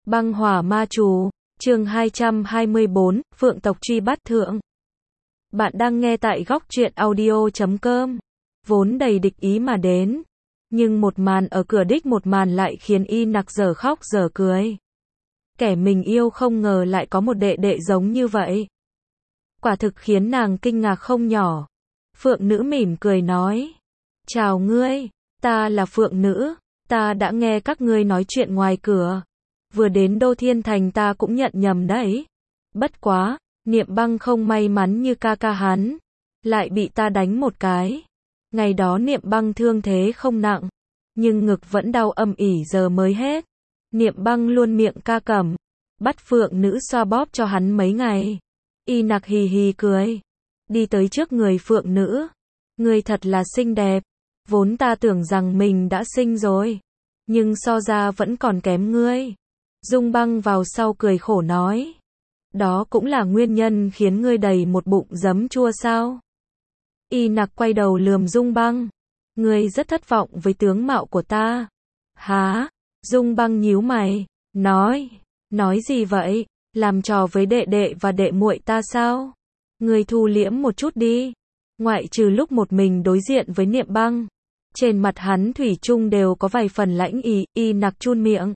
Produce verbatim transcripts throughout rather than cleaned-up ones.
Băng hỏa ma chú, chương hai trăm hai mươi bốn, Phượng tộc truy bắt thượng. Bạn đang nghe tại góc truyện audio chấm com. Vốn đầy địch ý mà đến. Nhưng một màn ở cửa đích một màn lại khiến y nặc dở khóc dở cười. Kẻ mình yêu không ngờ lại có một đệ đệ giống như vậy. Quả thực khiến nàng kinh ngạc không nhỏ. Phượng nữ mỉm cười nói. Chào ngươi, ta là Phượng nữ, ta đã nghe các ngươi nói chuyện ngoài cửa. Vừa đến Đô Thiên Thành ta cũng nhận nhầm đấy. Bất quá, Niệm Băng không may mắn như ca ca hắn. Lại bị ta đánh một cái. Ngày đó Niệm Băng thương thế không nặng. Nhưng ngực vẫn đau âm ỉ giờ mới hết. Niệm Băng luôn miệng ca cẩm. Bắt Phượng nữ xoa bóp cho hắn mấy ngày. Y nặc hì hì cười. Đi tới trước người Phượng nữ. Ngươi thật là xinh đẹp. Vốn ta tưởng rằng mình đã xinh rồi. Nhưng so ra vẫn còn kém ngươi. Dung Băng vào sau cười khổ nói. Đó cũng là nguyên nhân khiến ngươi đầy một bụng giấm chua sao? Y nặc quay đầu lườm Dung Băng. Ngươi rất thất vọng với tướng mạo của ta. Hả? Dung Băng nhíu mày. Nói. Nói gì vậy? Làm trò với đệ đệ và đệ muội ta sao? Ngươi thu liễm một chút đi. Ngoại trừ lúc một mình đối diện với Niệm Băng. Trên mặt hắn thủy chung đều có vài phần lãnh ý. Y nặc chun miệng.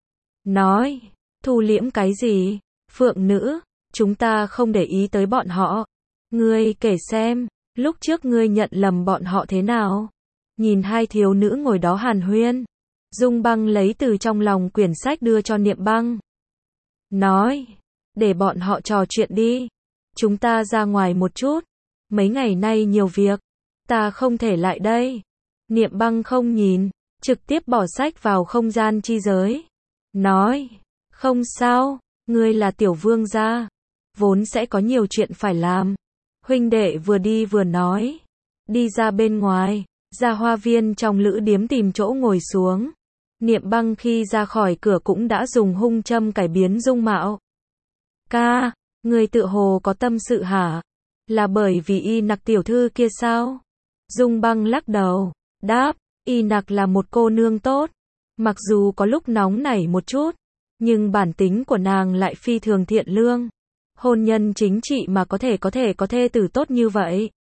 Nói, thu liễm cái gì? Phượng nữ, chúng ta không để ý tới bọn họ. Ngươi kể xem, lúc trước ngươi nhận lầm bọn họ thế nào? Nhìn hai thiếu nữ ngồi đó hàn huyên. Dung Băng lấy từ trong lòng quyển sách đưa cho Niệm Băng. Nói, để bọn họ trò chuyện đi. Chúng ta ra ngoài một chút. Mấy ngày nay nhiều việc. Ta không thể lại đây. Niệm Băng không nhìn, trực tiếp bỏ sách vào không gian chi giới. Nói, không sao, ngươi là tiểu vương gia, vốn sẽ có nhiều chuyện phải làm. Huynh đệ vừa đi vừa nói, đi ra bên ngoài, ra hoa viên trong lữ điếm tìm chỗ ngồi xuống. Niệm Băng khi ra khỏi cửa cũng đã dùng hung châm cải biến dung mạo. Ca, ngươi tự hồ có tâm sự hả? Là bởi vì Y nặc tiểu thư kia sao? Dung Băng lắc đầu, đáp, Y nặc là một cô nương tốt. Mặc dù có lúc nóng nảy một chút, nhưng bản tính của nàng lại phi thường thiện lương. Hôn nhân chính trị mà có thể có thể có thê tử tốt như vậy.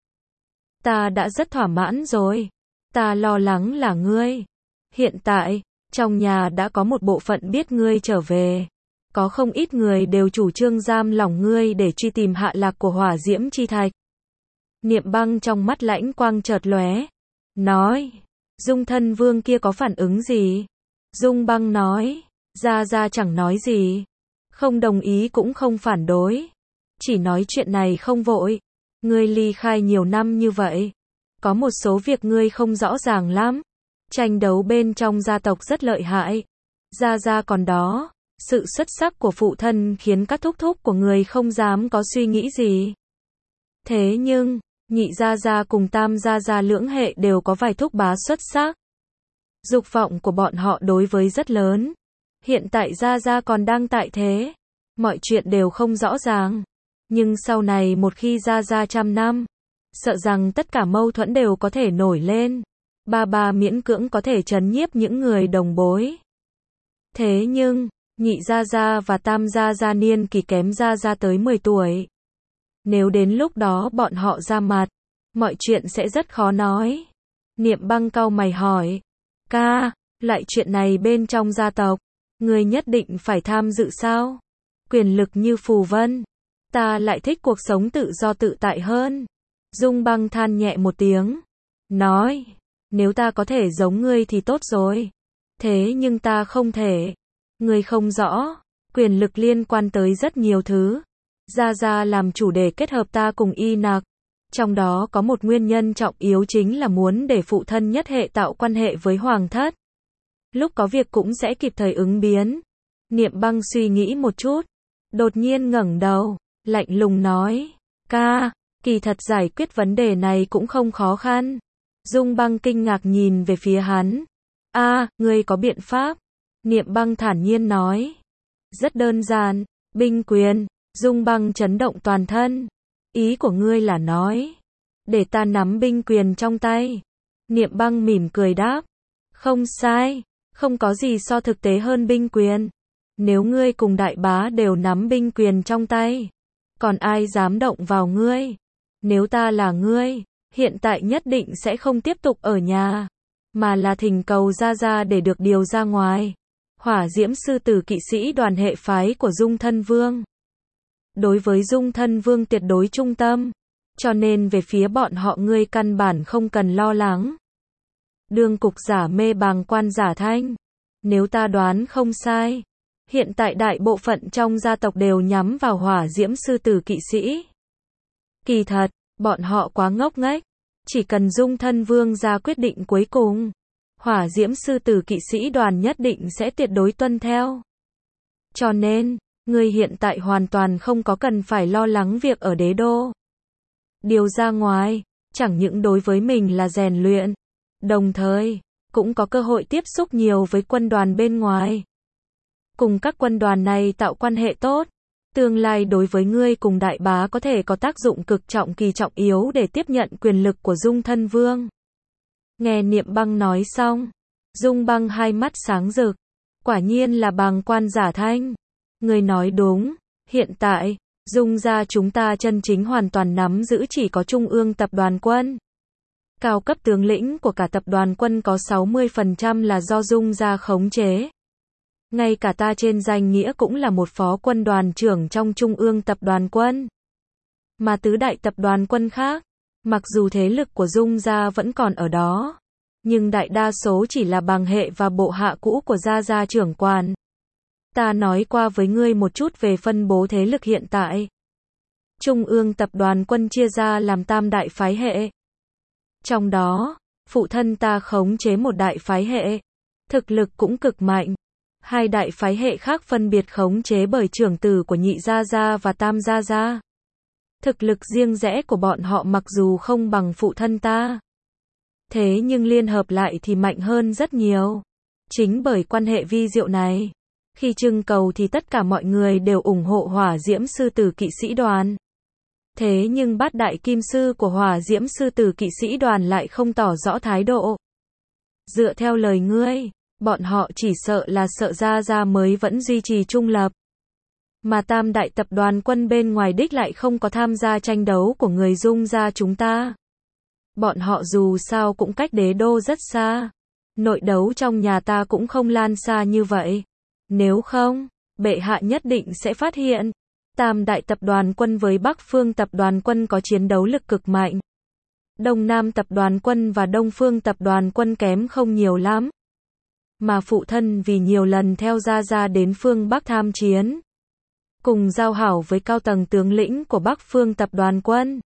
Ta đã rất thỏa mãn rồi. Ta lo lắng là ngươi. Hiện tại, trong nhà đã có một bộ phận biết ngươi trở về. Có không ít người đều chủ trương giam lỏng ngươi để truy tìm hạ lạc của Hỏa Diễm Chi Thạch. Niệm Băng trong mắt lãnh quang chợt lóe. Nói, Dung thân vương kia có phản ứng gì? Dung Băng nói, Gia Gia chẳng nói gì, không đồng ý cũng không phản đối, chỉ nói chuyện này không vội. Ngươi ly khai nhiều năm như vậy, có một số việc ngươi không rõ ràng lắm. Tranh đấu bên trong gia tộc rất lợi hại. Gia Gia còn đó, sự xuất sắc của phụ thân khiến các thúc thúc của người không dám có suy nghĩ gì. Thế nhưng, nhị Gia Gia cùng tam Gia Gia lưỡng hệ đều có vài thúc bá xuất sắc. Dục vọng của bọn họ đối với rất lớn. Hiện tại Gia Gia còn đang tại thế. Mọi chuyện đều không rõ ràng. Nhưng sau này một khi Gia Gia trăm năm, sợ rằng tất cả mâu thuẫn đều có thể nổi lên. Ba ba miễn cưỡng có thể trấn nhiếp những người đồng bối. Thế nhưng, nhị Gia Gia và tam Gia Gia niên kỳ kém Gia Gia tới mười tuổi. Nếu đến lúc đó bọn họ ra mặt, mọi chuyện sẽ rất khó nói. Niệm Băng cau mày hỏi. Ca, loại chuyện này bên trong gia tộc, người nhất định phải tham dự sao? Quyền lực như phù vân. Ta lại thích cuộc sống tự do tự tại hơn. Dung Băng than nhẹ một tiếng. Nói, nếu ta có thể giống ngươi thì tốt rồi. Thế nhưng ta không thể. Ngươi không rõ, quyền lực liên quan tới rất nhiều thứ. Gia Gia làm chủ đề kết hợp ta cùng Y nặc. Trong đó có một nguyên nhân trọng yếu chính là muốn để phụ thân nhất hệ tạo quan hệ với hoàng thất. Lúc có việc cũng sẽ kịp thời ứng biến. Niệm Băng suy nghĩ một chút. Đột nhiên ngẩng đầu, lạnh lùng nói. Ca, kỳ thật giải quyết vấn đề này cũng không khó khăn. Dung Băng kinh ngạc nhìn về phía hắn. A, à, ngươi có biện pháp. Niệm Băng thản nhiên nói. Rất đơn giản, binh quyền. Dung Băng chấn động toàn thân. Ý của ngươi là nói, để ta nắm binh quyền trong tay. Niệm Băng mỉm cười đáp. Không sai, không có gì so thực tế hơn binh quyền. Nếu ngươi cùng đại bá đều nắm binh quyền trong tay, còn ai dám động vào ngươi? Nếu ta là ngươi, hiện tại nhất định sẽ không tiếp tục ở nhà, mà là thỉnh cầu ra ra để được điều ra ngoài. Hỏa diễm sư tử kỵ sĩ đoàn hệ phái của Dung Thân Vương. Đối với Dung Thân Vương tuyệt đối trung tâm, cho nên về phía bọn họ ngươi căn bản không cần lo lắng. Đương cục giả mê bàng quan giả thanh. Nếu ta đoán không sai, hiện tại đại bộ phận trong gia tộc đều nhắm vào hỏa diễm sư tử kỵ sĩ. Kỳ thật, bọn họ quá ngốc nghếch, chỉ cần Dung Thân Vương ra quyết định cuối cùng, hỏa diễm sư tử kỵ sĩ đoàn nhất định sẽ tuyệt đối tuân theo. Cho nên, ngươi hiện tại hoàn toàn không có cần phải lo lắng việc ở đế đô. Điều ra ngoài, chẳng những đối với mình là rèn luyện, đồng thời, cũng có cơ hội tiếp xúc nhiều với quân đoàn bên ngoài. Cùng các quân đoàn này tạo quan hệ tốt, tương lai đối với ngươi cùng đại bá có thể có tác dụng cực trọng kỳ trọng yếu để tiếp nhận quyền lực của Dung Thân Vương. Nghe Niệm Băng nói xong, Dung Băng hai mắt sáng rực, quả nhiên là bàng quan giả thanh. Ngươi nói đúng, hiện tại, Dung gia chúng ta chân chính hoàn toàn nắm giữ chỉ có Trung ương tập đoàn quân. Cao cấp tướng lĩnh của cả tập đoàn quân có sáu mươi phần trăm là do Dung gia khống chế. Ngay cả ta trên danh nghĩa cũng là một phó quân đoàn trưởng trong Trung ương tập đoàn quân. Mà tứ đại tập đoàn quân khác, mặc dù thế lực của Dung gia vẫn còn ở đó, nhưng đại đa số chỉ là bằng hệ và bộ hạ cũ của gia gia trưởng quan. Ta nói qua với ngươi một chút về phân bố thế lực hiện tại. Trung ương tập đoàn quân chia ra làm tam đại phái hệ. Trong đó, phụ thân ta khống chế một đại phái hệ, thực lực cũng cực mạnh. Hai đại phái hệ khác phân biệt khống chế bởi trưởng tử của nhị gia gia và tam gia gia. Thực lực riêng rẽ của bọn họ mặc dù không bằng phụ thân ta, thế nhưng liên hợp lại thì mạnh hơn rất nhiều. Chính bởi quan hệ vi diệu này, khi trưng cầu thì tất cả mọi người đều ủng hộ hỏa diễm sư tử kỵ sĩ đoàn. Thế nhưng bát đại kim sư của hỏa diễm sư tử kỵ sĩ đoàn lại không tỏ rõ thái độ. Dựa theo lời ngươi, bọn họ chỉ sợ là sợ gia gia mới vẫn duy trì trung lập. Mà tam đại tập đoàn quân bên ngoài đích lại không có tham gia tranh đấu của người Dung gia chúng ta. Bọn họ dù sao cũng cách đế đô rất xa. Nội đấu trong nhà ta cũng không lan xa như vậy. Nếu không, bệ hạ nhất định sẽ phát hiện. Tam đại tập đoàn quân với Bắc Phương tập đoàn quân có chiến đấu lực cực mạnh. Đông Nam tập đoàn quân và Đông Phương tập đoàn quân kém không nhiều lắm. Mà phụ thân vì nhiều lần theo gia gia đến phương Bắc tham chiến, cùng giao hảo với cao tầng tướng lĩnh của Bắc Phương tập đoàn quân.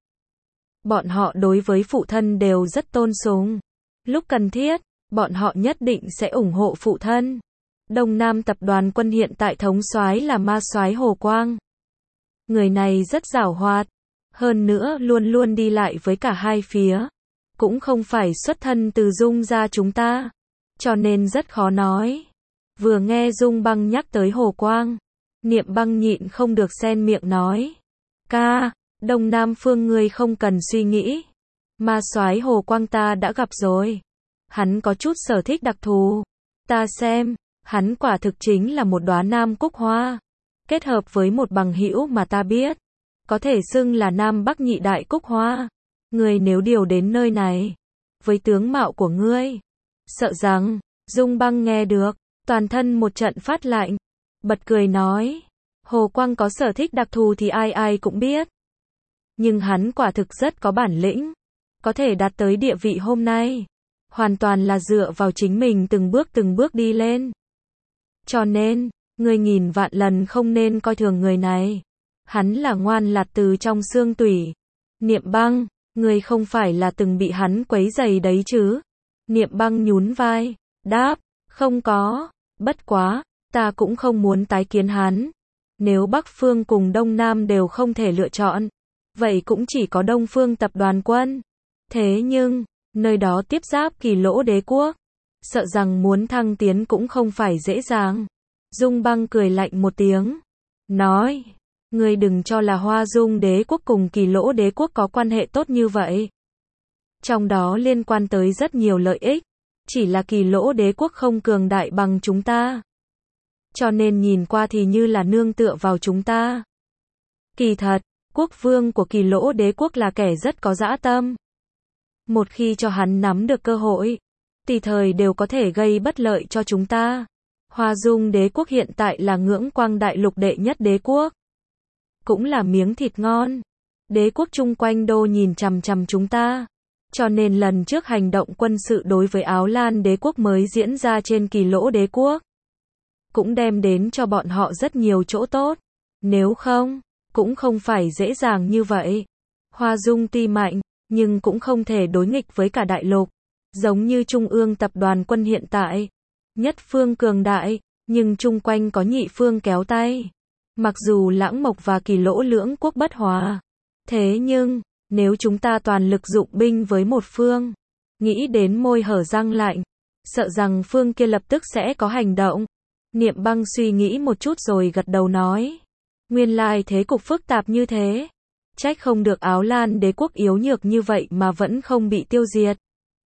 Bọn họ đối với phụ thân đều rất tôn sùng. Lúc cần thiết, bọn họ nhất định sẽ ủng hộ phụ thân. Đông Nam tập đoàn quân hiện tại thống soái là ma soái Hồ Quang. Người này rất giàu hoạt, hơn nữa luôn luôn đi lại với cả hai phía. Cũng không phải xuất thân từ Dung gia chúng ta, cho nên rất khó nói. Vừa nghe Dung Băng nhắc tới Hồ Quang, Niệm Băng nhịn không được xen miệng nói. Ca, Đông Nam phương ngươi không cần suy nghĩ. Ma soái Hồ Quang ta đã gặp rồi. Hắn có chút sở thích đặc thù. Ta xem, hắn quả thực chính là một đóa nam cúc hoa. Kết hợp với một bằng hữu mà ta biết, có thể xưng là Nam Bắc nhị đại cúc hoa. Ngươi nếu điều đến nơi này, với tướng mạo của ngươi, sợ rằng, Dung Băng nghe được, toàn thân một trận phát lạnh, bật cười nói, Hồ Quang có sở thích đặc thù thì ai ai cũng biết. Nhưng hắn quả thực rất có bản lĩnh, có thể đạt tới địa vị hôm nay, hoàn toàn là dựa vào chính mình từng bước từng bước đi lên. Cho nên, ngươi nghìn vạn lần không nên coi thường người này. Hắn là ngoan lạt từ trong xương tủy. Niệm Băng, ngươi không phải là từng bị hắn quấy rầy đấy chứ? Niệm Băng nhún vai, đáp, không có, bất quá, ta cũng không muốn tái kiến hắn. Nếu Bắc Phương cùng Đông Nam đều không thể lựa chọn, vậy cũng chỉ có Đông Phương tập đoàn quân. Thế nhưng, nơi đó tiếp giáp Kỳ Lỗ đế quốc, sợ rằng muốn thăng tiến cũng không phải dễ dàng. Dung Băng cười lạnh một tiếng, nói, ngươi đừng cho là Hoa Dung đế quốc cùng Kỳ Lỗ đế quốc có quan hệ tốt như vậy. Trong đó liên quan tới rất nhiều lợi ích, chỉ là Kỳ Lỗ đế quốc không cường đại bằng chúng ta. cho nên nhìn qua thì như là nương tựa vào chúng ta. Kỳ thật, quốc vương của Kỳ Lỗ đế quốc là kẻ rất có dã tâm. Một khi cho hắn nắm được cơ hội, tùy thời đều có thể gây bất lợi cho chúng ta. Hoa Dung đế quốc hiện tại là ngưỡng quang đại lục đệ nhất đế quốc. Cũng là miếng thịt ngon. Đế quốc chung quanh đô nhìn chằm chằm chúng ta. Cho nên lần trước hành động quân sự đối với Áo Lan đế quốc mới diễn ra trên Kỳ Lỗ đế quốc. Cũng đem đến cho bọn họ rất nhiều chỗ tốt. Nếu không, cũng không phải dễ dàng như vậy. Hoa Dung tuy mạnh, nhưng cũng không thể đối nghịch với cả đại lục. Giống như Trung ương tập đoàn quân hiện tại. Nhất phương cường đại, nhưng chung quanh có nhị phương kéo tay. Mặc dù Lãng Mộc và Kỳ Lỗ lưỡng quốc bất hòa. Thế nhưng, nếu chúng ta toàn lực dụng binh với một phương, nghĩ đến môi hở răng lạnh, sợ rằng phương kia lập tức sẽ có hành động. Niệm Băng suy nghĩ một chút rồi gật đầu nói. Nguyên lai thế cục phức tạp như thế. Trách không được Áo Lan đế quốc yếu nhược như vậy mà vẫn không bị tiêu diệt.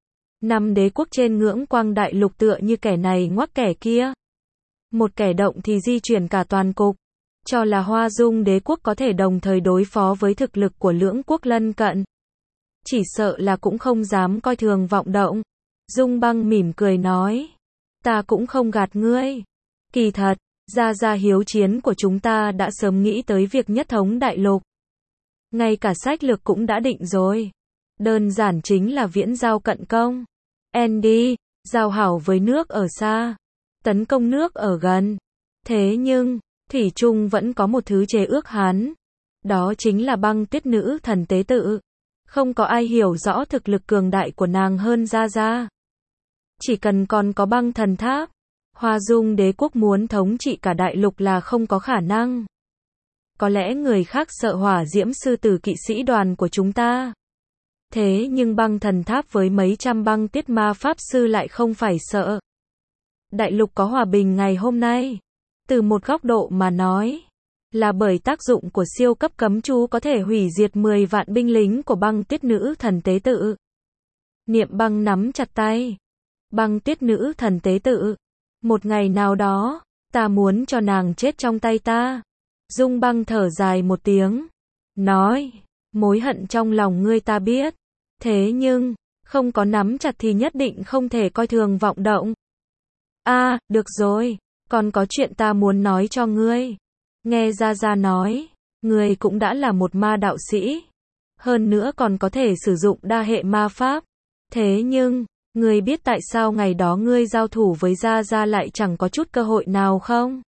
Năm đế quốc trên ngưỡng quang đại lục tựa như kẻ này ngoắc kẻ kia. Một kẻ động thì di chuyển cả toàn cục. Cho là Hoa Dung đế quốc có thể đồng thời đối phó với thực lực của lưỡng quốc lân cận. Chỉ sợ là cũng không dám coi thường vọng động. Dung Băng mỉm cười nói. Ta cũng không gạt ngươi. Kỳ thật, gia gia hiếu chiến của chúng ta đã sớm nghĩ tới việc nhất thống đại lục. Ngay cả sách lược cũng đã định rồi. Đơn giản chính là viễn giao cận công. Andy, giao hảo với nước ở xa. Tấn công nước ở gần. Thế nhưng, thủy chung vẫn có một thứ chế ước hắn. Đó chính là Băng Tuyết nữ thần tế tự. Không có ai hiểu rõ thực lực cường đại của nàng hơn gia gia. Chỉ cần còn có băng thần tháp, Hoa Dung đế quốc muốn thống trị cả đại lục là không có khả năng. Có lẽ người khác sợ hỏa diễm sư tử kỵ sĩ đoàn của chúng ta. Thế nhưng băng thần tháp với mấy trăm băng tiết ma pháp sư lại không phải sợ. Đại lục có hòa bình ngày hôm nay. Từ một góc độ mà nói, là bởi tác dụng của siêu cấp cấm chú có thể hủy diệt mười vạn binh lính của băng tiết nữ thần tế tự. Niệm Băng nắm chặt tay. Băng tiết nữ thần tế tự. Một ngày nào đó, ta muốn cho nàng chết trong tay ta. Dung Băng thở dài một tiếng. Nói, mối hận trong lòng ngươi ta biết. Thế nhưng, không có nắm chặt thì nhất định không thể coi thường vọng động. A, à, được rồi, còn có chuyện ta muốn nói cho ngươi. Nghe Gia Gia nói, ngươi cũng đã là một ma đạo sĩ. Hơn nữa còn có thể sử dụng đa hệ ma pháp. Thế nhưng, ngươi biết tại sao ngày đó ngươi giao thủ với Gia Gia lại chẳng có chút cơ hội nào không?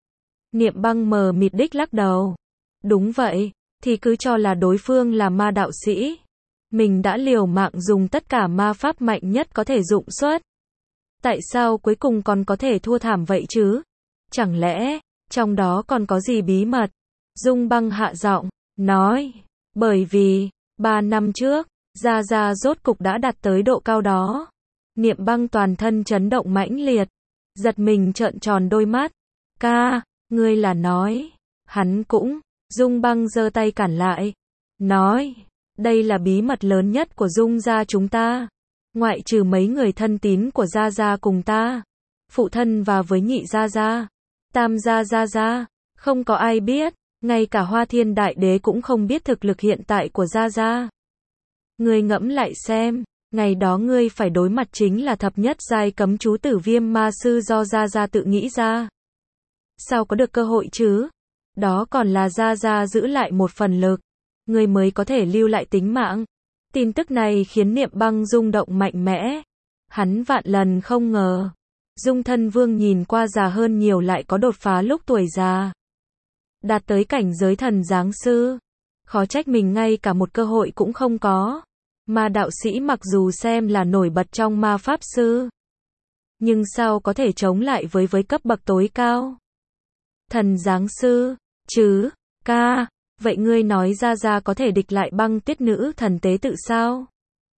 Niệm Băng mờ mịt đích lắc đầu. Đúng vậy, thì cứ cho là đối phương là ma đạo sĩ. Mình đã liều mạng dùng tất cả ma pháp mạnh nhất có thể dụng xuất. Tại sao cuối cùng còn có thể thua thảm vậy chứ? Chẳng lẽ, trong đó còn có gì bí mật? Dung Băng hạ giọng, nói. Bởi vì, ba năm trước, Gia Gia rốt cục đã đạt tới độ cao đó. Niệm Băng toàn thân chấn động mãnh liệt. Giật mình trợn tròn đôi mắt. Ca, ngươi là nói. Hắn cũng. Dung Băng giơ tay cản lại. Nói. Đây là bí mật lớn nhất của Dung gia chúng ta. Ngoại trừ mấy người thân tín của Gia Gia cùng ta. Phụ thân và với nhị Gia Gia. Tam Gia Gia Gia. Không có ai biết. Ngay cả Hoa Thiên Đại Đế cũng không biết thực lực hiện tại của Gia Gia. Ngươi ngẫm lại xem. Ngày đó ngươi phải đối mặt chính là thập nhất giai cấm chú tử viêm ma sư do Gia Gia tự nghĩ ra. Sao có được cơ hội chứ? Đó còn là Gia Gia giữ lại một phần lực. Ngươi mới có thể lưu lại tính mạng. Tin tức này khiến Niệm Băng rung động mạnh mẽ. Hắn vạn lần không ngờ. Dung Thân Vương nhìn qua già hơn nhiều lại có đột phá lúc tuổi già. Đạt tới cảnh giới thần giáng sư. Khó trách mình ngay cả một cơ hội cũng không có. Ma đạo sĩ mặc dù xem là nổi bật trong ma pháp sư. Nhưng sao có thể chống lại với với cấp bậc tối cao? Thần giáng sư, chứ, ca, vậy ngươi nói Gia Gia có thể địch lại băng tiết nữ thần tế tự sao?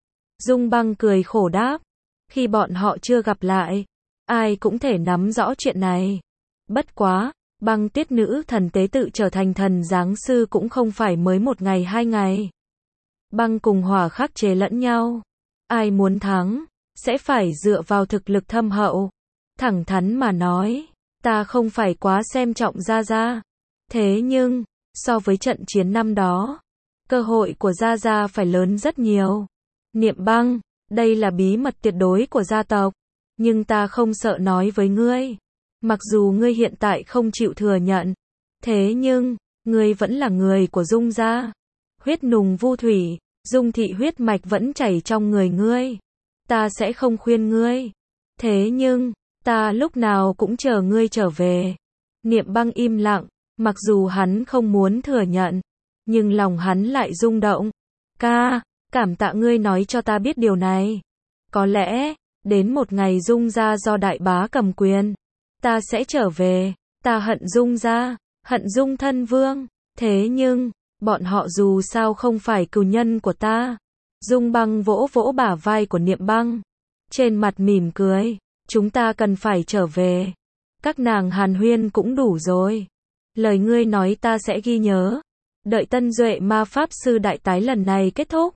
Dung Băng cười khổ đáp. Khi bọn họ chưa gặp lại, ai cũng thể nắm rõ chuyện này. Bất quá, băng tiết nữ thần tế tự trở thành thần giáng sư cũng không phải mới một ngày hai ngày. Băng cùng hỏa khắc chế lẫn nhau. Ai muốn thắng, sẽ phải dựa vào thực lực thâm hậu. Thẳng thắn mà nói, ta không phải quá xem trọng Gia Gia. Thế nhưng, so với trận chiến năm đó, cơ hội của Gia Gia phải lớn rất nhiều. Niệm Băng, đây là bí mật tuyệt đối của gia tộc, nhưng ta không sợ nói với ngươi. Mặc dù ngươi hiện tại không chịu thừa nhận, thế nhưng, ngươi vẫn là người của Dung gia. Huyết nùng vu thủy, Dung thị huyết mạch vẫn chảy trong người ngươi. Ta sẽ không khuyên ngươi. Thế nhưng, ta lúc nào cũng chờ ngươi trở về. Niệm Băng im lặng, mặc dù hắn không muốn thừa nhận, nhưng lòng hắn lại rung động. Ca, cảm tạ ngươi nói cho ta biết điều này. Có lẽ, đến một ngày Dung gia do đại bá cầm quyền, ta sẽ trở về. Ta hận Dung gia, hận Dung thân vương. Thế nhưng, bọn họ dù sao không phải cừu nhân của ta. Dung Băng vỗ vỗ bả vai của Niệm Băng, trên mặt mỉm cười. Chúng ta cần phải trở về. Các nàng hàn huyên cũng đủ rồi. Lời ngươi nói ta sẽ ghi nhớ. Đợi Tân Duệ ma pháp sư đại tái lần này kết thúc,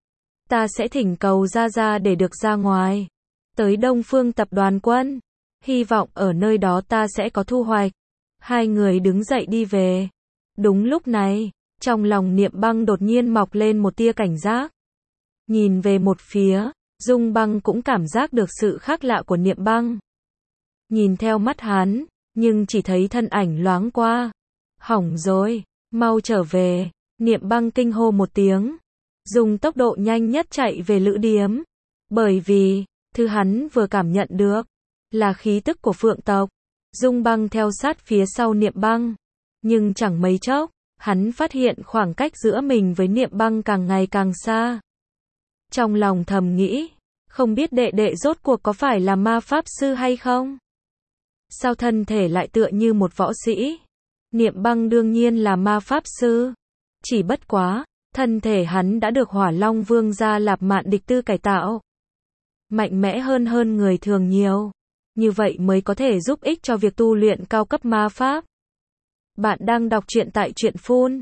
ta sẽ thỉnh cầu Gia Gia để được ra ngoài, tới Đông Phương tập đoàn quân. Hy vọng ở nơi đó ta sẽ có thu hoạch. Hai người đứng dậy đi về. Đúng lúc này, trong lòng Niệm Băng đột nhiên mọc lên một tia cảnh giác. Nhìn về một phía, Dung Băng cũng cảm giác được sự khác lạ của Niệm Băng. Nhìn theo mắt hắn, nhưng chỉ thấy thân ảnh loáng qua. Hỏng rồi, mau trở về. Niệm Băng kinh hô một tiếng, dùng tốc độ nhanh nhất chạy về lữ điếm. Bởi vì, thứ hắn vừa cảm nhận được, là khí tức của Phượng tộc. Dung Băng theo sát phía sau Niệm Băng. Nhưng chẳng mấy chốc, hắn phát hiện khoảng cách giữa mình với Niệm Băng càng ngày càng xa. Trong lòng thầm nghĩ, không biết đệ đệ rốt cuộc có phải là ma pháp sư hay không? Sao thân thể lại tựa như một võ sĩ? Niệm Băng đương nhiên là ma pháp sư. Chỉ bất quá, thân thể hắn đã được Hỏa Long Vương gia Lạp Mạn Địch Tư cải tạo. Mạnh mẽ hơn hơn người thường nhiều. Như vậy mới có thể giúp ích cho việc tu luyện cao cấp ma pháp. Bạn đang đọc truyện tại Truyện Phun.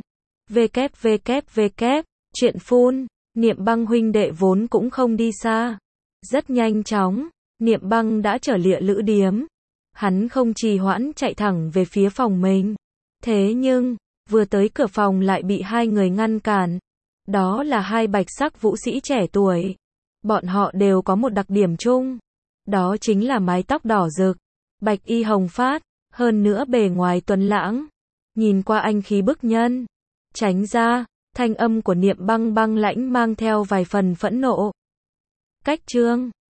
www. Truyện Phun. Niệm Băng huynh đệ vốn cũng không đi xa. Rất nhanh chóng, Niệm Băng đã trở lịa lữ điếm. Hắn không trì hoãn chạy thẳng về phía phòng mình. Thế nhưng, vừa tới cửa phòng lại bị hai người ngăn cản. Đó là hai bạch sắc vũ sĩ trẻ tuổi. Bọn họ đều có một đặc điểm chung. Đó chính là mái tóc đỏ rực, bạch y hồng phát, hơn nữa bề ngoài tuấn lãng. Nhìn qua anh khí bức nhân. Tránh ra, thanh âm của Niệm Băng băng lãnh mang theo vài phần phẫn nộ. Cách chương